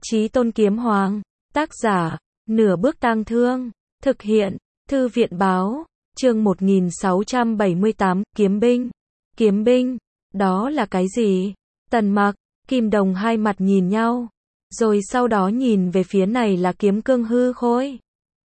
Chí Tôn Kiếm Hoàng, tác giả, Nửa Bước Tang Thương, thực hiện, Thư viện Báo, chương 1678, Kiếm binh. Kiếm binh, đó là cái gì? Tần Mặc, Kim Đồng hai mặt nhìn nhau, rồi sau đó nhìn về phía này là kiếm cương hư khôi.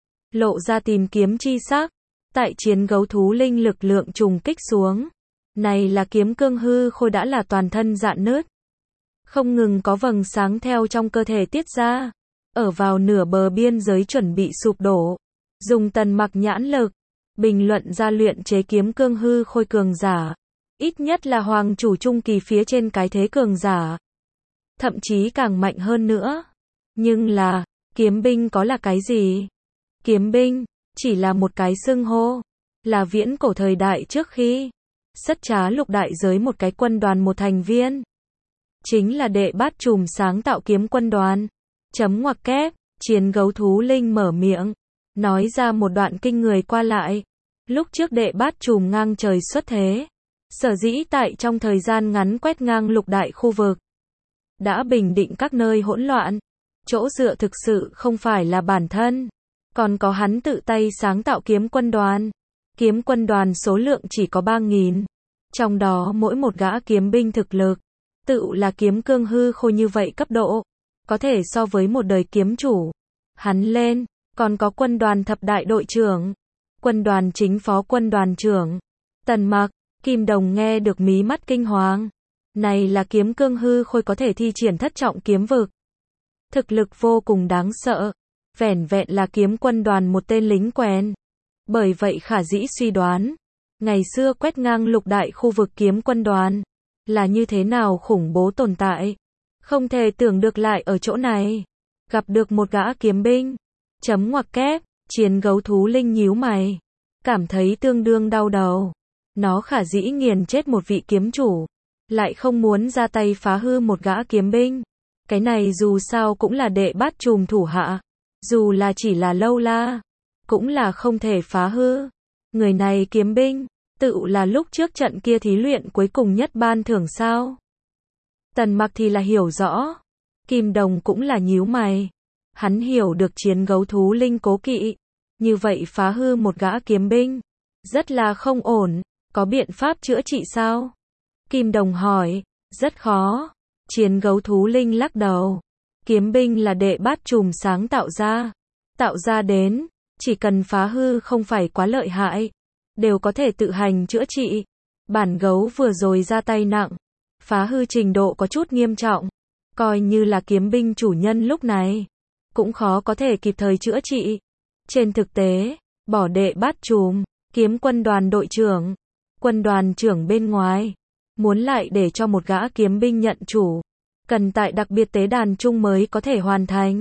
Lộ ra tìm kiếm chi sắc, tại chiến gấu thú linh lực lượng trùng kích xuống. Này là kiếm cương hư khôi đã là toàn thân rạn nứt. Không ngừng có vầng sáng theo trong cơ thể tiết ra, ở vào nửa bờ biên giới chuẩn bị sụp đổ. Dùng Tần Mặc nhãn lực, bình luận ra luyện chế kiếm cương hư khôi cường giả. Ít nhất là hoàng chủ trung kỳ phía trên cái thế cường giả. Thậm chí càng mạnh hơn nữa. Nhưng là, kiếm binh có là cái gì? Kiếm binh, chỉ là một cái xưng hô. Là viễn cổ thời đại trước khi Sất Trá Lục đại giới một cái quân đoàn một thành viên. Chính là đệ bát trùm sáng tạo kiếm quân đoàn. Chấm ngoặc kép, chiến gấu thú linh mở miệng. Nói ra một đoạn kinh người qua lại. Lúc trước đệ bát trùm ngang trời xuất thế. Sở dĩ tại trong thời gian ngắn quét ngang lục đại khu vực. Đã bình định các nơi hỗn loạn. Chỗ dựa thực sự không phải là bản thân. Còn có hắn tự tay sáng tạo kiếm quân đoàn. Kiếm quân đoàn số lượng chỉ có 3.000. Trong đó mỗi một gã kiếm binh thực lực. Tự là kiếm cương hư khôi như vậy cấp độ. Có thể so với một đời kiếm chủ. Hắn lên, còn có quân đoàn thập đại đội trưởng. Quân đoàn chính phó quân đoàn trưởng. Tần Mặc, Kim Đồng nghe được mí mắt kinh hoàng. Này là kiếm cương hư khôi có thể thi triển thất trọng kiếm vực. Thực lực vô cùng đáng sợ. Vẻn vẹn là kiếm quân đoàn một tên lính quèn. Bởi vậy khả dĩ suy đoán. Ngày xưa quét ngang lục đại khu vực kiếm quân đoàn. Là như thế nào khủng bố tồn tại. Không thể tưởng được lại ở chỗ này. Gặp được một gã kiếm binh. Chấm ngoặc kép, chiến gấu thú linh nhíu mày. Cảm thấy tương đương đau đầu. Nó khả dĩ nghiền chết một vị kiếm chủ. Lại không muốn ra tay phá hư một gã kiếm binh. Cái này dù sao cũng là đệ bát trùm thủ hạ. Dù là chỉ là lâu la. Cũng là không thể phá hư. Người này kiếm binh. Tự là lúc trước trận kia thí luyện cuối cùng nhất ban thưởng sao. Tần Mặc thì là hiểu rõ. Kim Đồng cũng là nhíu mày. Hắn hiểu được chiến gấu thú linh cố kỵ. Như vậy phá hư một gã kiếm binh. Rất là không ổn. Có biện pháp chữa trị sao? Kim Đồng hỏi. Rất khó. Chiến gấu thú linh lắc đầu. Kiếm binh là đệ bát trùm sáng tạo ra. Tạo ra đến. Chỉ cần phá hư không phải quá lợi hại. Đều có thể tự hành chữa trị. Bản gấu vừa rồi ra tay nặng. Phá hư trình độ có chút nghiêm trọng. Coi như là kiếm binh chủ nhân lúc này. Cũng khó có thể kịp thời chữa trị. Trên thực tế, bỏ đệ bát trùm, kiếm quân đoàn đội trưởng, quân đoàn trưởng bên ngoài. Muốn lại để cho một gã kiếm binh nhận chủ. Cần tại đặc biệt tế đàn chung mới có thể hoàn thành.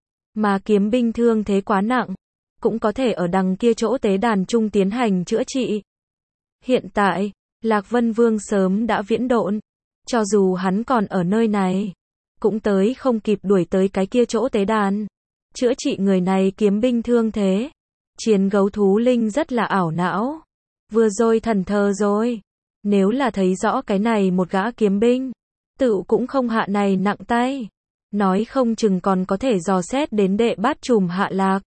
Mà kiếm binh thương thế quá nặng. Cũng có thể ở đằng kia chỗ tế đàn chung tiến hành chữa trị. Hiện tại, Lạc Vân Vương sớm đã viễn độn. Cho dù hắn còn ở nơi này, cũng tới không kịp đuổi tới cái kia chỗ tế đàn. Chữa trị người này kiếm binh thương thế. Chiến gấu thú linh rất là ảo não. Vừa rồi thần thờ rồi. Nếu là thấy rõ cái này một gã kiếm binh, tự cũng không hạ này nặng tay. Nói không chừng còn có thể dò xét đến đệ bát trùm hạ lạc.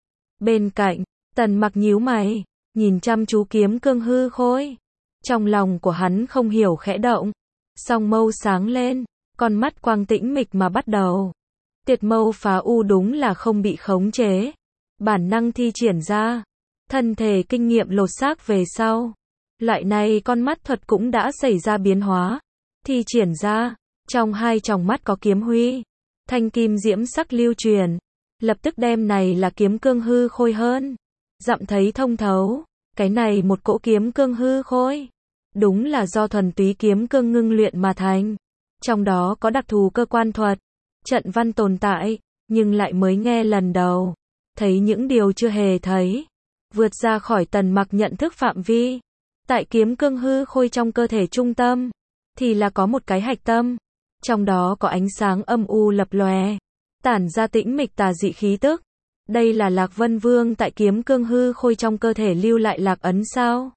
Bên cạnh, Tần Mặc nhíu mày, nhìn chăm chú kiếm cương hư khôi. Trong lòng của hắn không hiểu khẽ động. Song mâu sáng lên, con mắt quang tĩnh mịch mà bắt đầu. Tiệt mâu phá u đúng là không bị khống chế. Bản năng thi triển ra. Thân thể kinh nghiệm lột xác về sau. Loại này con mắt thuật cũng đã xảy ra biến hóa. Thi triển ra. Trong hai tròng mắt có kiếm huy. Thanh kim diễm sắc lưu truyền. Lập tức đem này là kiếm cương hư khôi hơn. Dặm thấy thông thấu. Cái này một cỗ kiếm cương hư khôi. Đúng là do thuần túy kiếm cương ngưng luyện mà thành. Trong đó có đặc thù cơ quan thuật. Trận văn tồn tại. Nhưng lại mới nghe lần đầu. Thấy những điều chưa hề thấy. Vượt ra khỏi Tần Mặc nhận thức phạm vi. Tại kiếm cương hư khôi trong cơ thể trung tâm. Thì là có một cái hạch tâm. Trong đó có ánh sáng âm u lập lòe. Tản ra tĩnh mịch tà dị khí tức. Đây là Lạc Vân Vương tại kiếm cương hư khôi trong cơ thể lưu lại lạc ấn sao?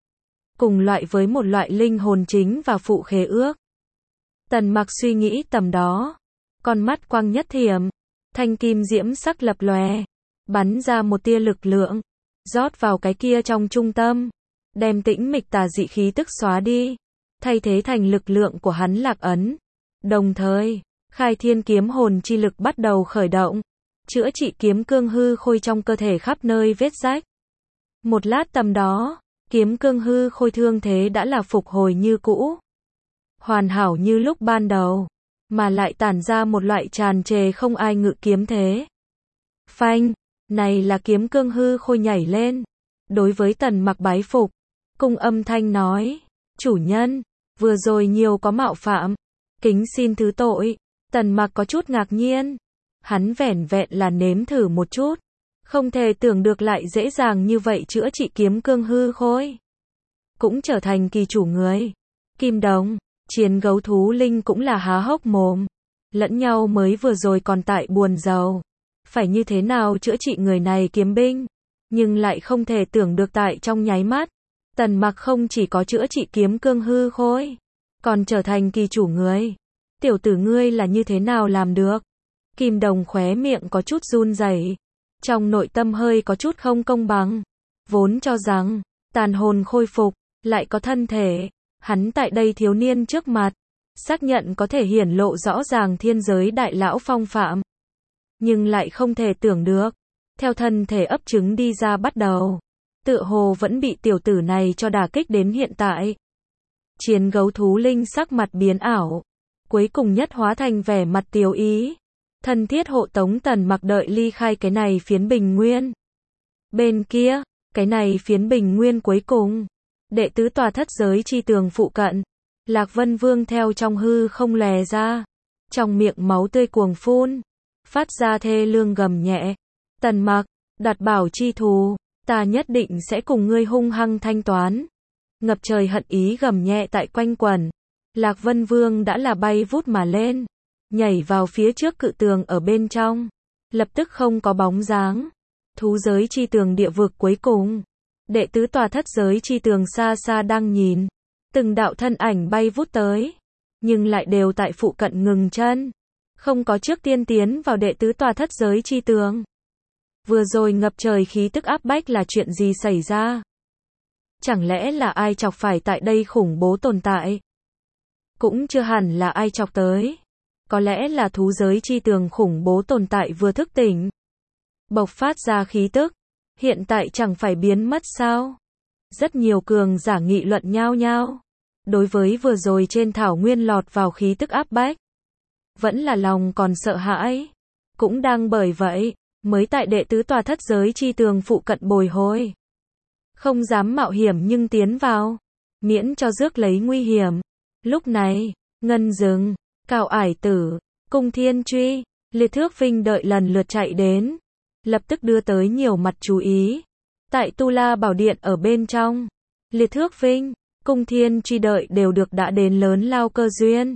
Cùng loại với một loại linh hồn chính và phụ khế ước. Tần Mặc suy nghĩ tầm đó. con mắt quang nhất thiểm, thanh kim diễm sắc lập lòe, bắn ra một tia lực lượng, rót vào cái kia trong trung tâm, đem tĩnh mịch tà dị khí tức xóa đi, thay thế thành lực lượng của hắn lạc ấn. Đồng thời, khai thiên kiếm hồn chi lực bắt đầu khởi động, chữa trị kiếm cương hư khôi trong cơ thể khắp nơi vết rách. Một lát tầm đó, kiếm cương hư khôi thương thế đã là phục hồi như cũ, hoàn hảo như lúc ban đầu, mà lại tản ra một loại tràn trề không ai ngự kiếm thế. Phanh, này là kiếm cương hư khôi nhảy lên, đối với Tần Mặc bái phục, cung âm thanh nói, chủ nhân, vừa rồi nhiều có mạo phạm, kính xin thứ tội. Tần Mặc có chút ngạc nhiên, hắn vẻn vẹn là nếm thử một chút, không thể tưởng được lại dễ dàng như vậy chữa trị kiếm cương hư khôi, cũng trở thành kỳ chủ người. Kim Đồng, Chiến Gấu Thú Linh cũng là há hốc mồm, lẫn nhau mới vừa rồi còn tại buồn rầu, phải như thế nào chữa trị người này kiếm binh, nhưng lại không thể tưởng được tại trong nháy mắt, Tần Mặc không chỉ có chữa trị kiếm cương hư khôi, còn trở thành kỳ chủ người. Tiểu tử ngươi là như thế nào làm được? Kim Đồng khóe miệng có chút run rẩy, trong nội tâm hơi có chút không công bằng, vốn cho rằng tàn hồn khôi phục, lại có thân thể, hắn tại đây thiếu niên trước mặt, xác nhận có thể hiển lộ rõ ràng thiên giới đại lão phong phạm, nhưng lại không thể tưởng được, theo thân thể ấp trứng đi ra bắt đầu, tựa hồ vẫn bị tiểu tử này cho đả kích đến hiện tại. Chiến Gấu Thú Linh sắc mặt biến ảo, cuối cùng nhất hóa thành vẻ mặt tiếu ý, thân thiết hộ tống Tần Mặc đợi ly khai cái này phiến bình nguyên. Bên kia, cái này phiến bình nguyên cuối cùng, đệ tứ tòa thất giới chi tường phụ cận, Lạc Vân Vương theo trong hư không lè ra, trong miệng máu tươi cuồng phun, phát ra thê lương gầm nhẹ, Tần Mặc, đoạt bảo chi thù, ta nhất định sẽ cùng ngươi hung hăng thanh toán. Ngập trời hận ý gầm nhẹ tại quanh quẩn, Lạc Vân Vương đã là bay vút mà lên, nhảy vào phía trước cự tường ở bên trong, lập tức không có bóng dáng. Thú giới chi tường địa vực cuối cùng, đệ tứ tòa thất giới chi tường xa xa đang nhìn, từng đạo thân ảnh bay vút tới, nhưng lại đều tại phụ cận ngừng chân, không có trước tiên tiến vào đệ tứ tòa thất giới chi tường. Vừa rồi ngập trời khí tức áp bách là chuyện gì xảy ra? Chẳng lẽ là ai chọc phải tại đây khủng bố tồn tại? Cũng chưa hẳn là ai chọc tới. Có lẽ là thú giới chi tường khủng bố tồn tại vừa thức tỉnh, bộc phát ra khí tức, hiện tại chẳng phải biến mất sao? Rất nhiều cường giả nghị luận nhao nhao. Đối với vừa rồi trên thảo nguyên lọt vào khí tức áp bách, vẫn là lòng còn sợ hãi. Cũng đang bởi vậy, mới tại đệ tứ tòa thất giới chi tường phụ cận bồi hồi. Không dám mạo hiểm nhưng tiến vào, miễn cho rước lấy nguy hiểm. Lúc này, Ngân Dừng, Cao Ải Tử, Cung Thiên Truy, Liệt Thước Vinh đợi lần lượt chạy đến, lập tức đưa tới nhiều mặt chú ý. Tại Tu La Bảo Điện ở bên trong, Liệt Thước Vinh, Cung Thiên Truy đợi đều được đã đến lớn lao cơ duyên,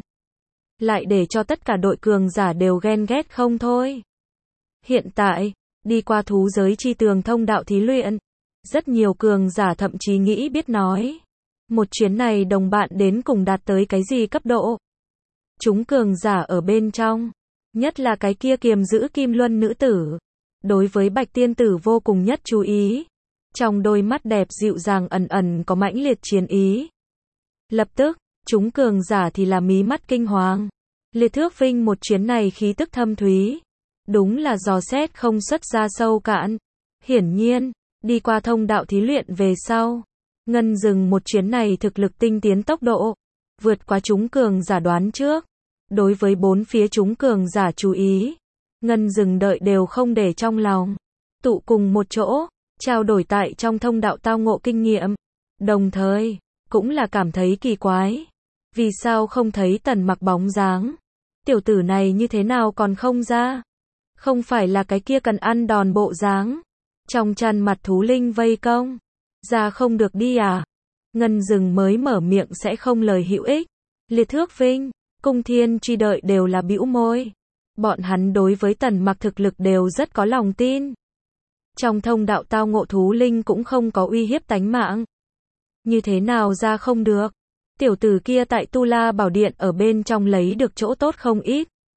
lại để cho tất cả đội cường giả đều ghen ghét không thôi. Hiện tại, đi qua thú giới chi tường thông đạo thí luyện, rất nhiều cường giả thậm chí nghĩ biết nói, một chuyến này đồng bạn đến cùng đạt tới cái gì cấp độ. Chúng cường giả ở bên trong, nhất là cái kia kiềm giữ Kim Luân nữ tử, đối với Bạch Tiên Tử vô cùng nhất chú ý, trong đôi mắt đẹp dịu dàng ẩn ẩn có mãnh liệt chiến ý. Lập tức, chúng cường giả thì là mí mắt kinh hoàng. Liệt Thước Vinh một chuyến này khí tức thâm thúy, đúng là dò xét không xuất ra sâu cạn. Hiển nhiên, đi qua thông đạo thí luyện về sau, Ngân Dừng một chuyến này thực lực tinh tiến tốc độ, vượt qua chúng cường giả đoán trước. Đối với bốn phía chúng cường giả chú ý, Ngân Dừng đợi đều không để trong lòng, tụ cùng một chỗ, trao đổi tại trong thông đạo tao ngộ kinh nghiệm. Đồng thời, cũng là cảm thấy kỳ quái. Vì sao không thấy Tần Mặc bóng dáng? Tiểu tử này như thế nào còn không ra? Không phải là cái kia cần ăn đòn bộ dáng, trong chăn mặt thú linh vây công, ra không được đi à? Ngân Dừng mới mở miệng sẽ không lời hữu ích. Liệt Thước Vinh, Cung Thiên Truy đợi đều là bĩu môi. Bọn hắn đối với Tần Mặc thực lực đều rất có lòng tin. Trong thông đạo tao ngộ thú linh cũng không có uy hiếp tánh mạng. Như thế nào ra không được? Tiểu tử kia tại Tu La Bảo Điện ở bên trong lấy được chỗ tốt không ít.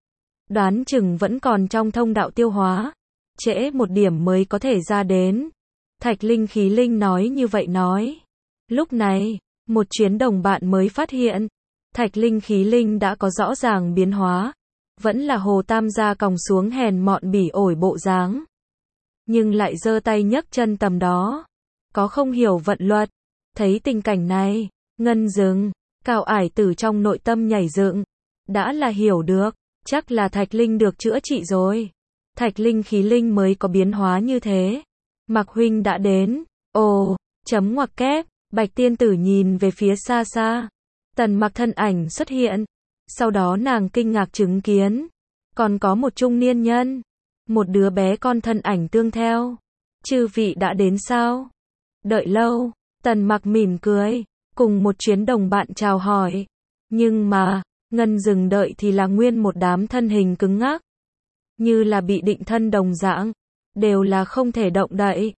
đoán chừng vẫn còn trong thông đạo tiêu hóa, trễ một điểm mới có thể ra đến. Thạch Linh Khí Linh nói như vậy nói. Lúc này, một chuyến đồng bạn mới phát hiện, Thạch Linh Khí Linh đã có rõ ràng biến hóa, vẫn là Hồ Tam gia còng xuống hèn mọn bỉ ổi bộ dáng, nhưng lại giơ tay nhấc chân tầm đó, có không hiểu vận luật. Thấy tình cảnh này, Ngân dừng, Cao Ải Tử trong nội tâm nhảy dựng, đã là hiểu được, chắc là Thạch Linh được chữa trị rồi. Thạch Linh Khí Linh mới có biến hóa như thế. Mạc huynh đã đến. Ồ, chấm ngoặc kép, Bạch Tiên Tử nhìn về phía xa xa. Tần Mặc thân ảnh xuất hiện. Sau đó nàng kinh ngạc chứng kiến, còn có một trung niên nhân, một đứa bé con thân ảnh tương theo. Chư vị đã đến sao? Đợi lâu, Tần Mặc mỉm cười, cùng một chuyến đồng bạn chào hỏi. Nhưng mà, Ngân dừng đợi thì là nguyên một đám thân hình cứng ngắc, như là bị định thân đồng dạng, đều là không thể động đậy.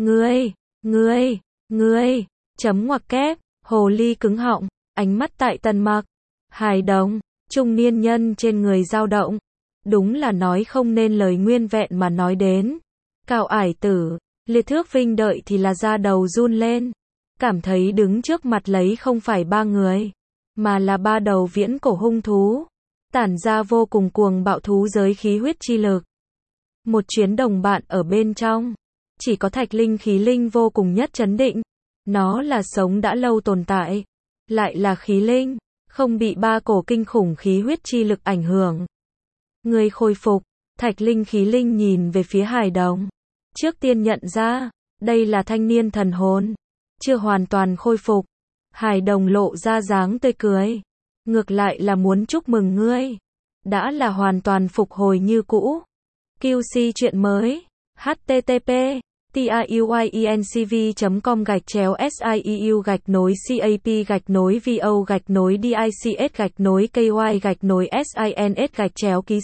Ngươi, chấm ngoặc kép, hồ ly cứng họng, ánh mắt tại Tần Mặc. Hài đồng, trung niên nhân trên người dao động, đúng là nói không nên lời nguyên vẹn mà nói đến. Cao Ải Tử, Liệt Thước Vinh đợi thì là da đầu run lên, cảm thấy đứng trước mặt lấy không phải ba người, mà là ba đầu viễn cổ hung thú, tản ra vô cùng cuồng bạo thú giới khí huyết chi lực. Một chuyến đồng bạn ở bên trong, chỉ có Thạch Linh Khí Linh vô cùng nhất chấn định, nó là sống đã lâu tồn tại, lại là khí linh, không bị ba cổ kinh khủng khí huyết chi lực ảnh hưởng. Người khôi phục, Thạch Linh Khí Linh nhìn về phía hài đồng, trước tiên nhận ra, đây là thanh niên thần hồn, chưa hoàn toàn khôi phục. Hài đồng lộ ra dáng tươi cười, ngược lại là muốn chúc mừng ngươi, đã là hoàn toàn phục hồi như cũ. QC chuyện mới, http taiuicncv.com/siep-vo-dics-ky-sins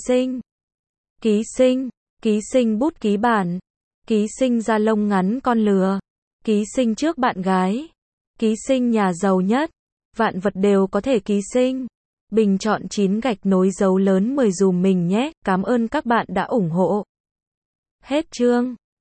ký sinh bút ký bản, ký sinh da lông ngắn con lừa, ký sinh trước bạn gái, ký sinh nhà giàu nhất, vạn vật đều có thể ký sinh. Bình chọn 9 _ dấu lớn 10 dùm mình nhé, cảm ơn các bạn đã ủng hộ. Hết chương.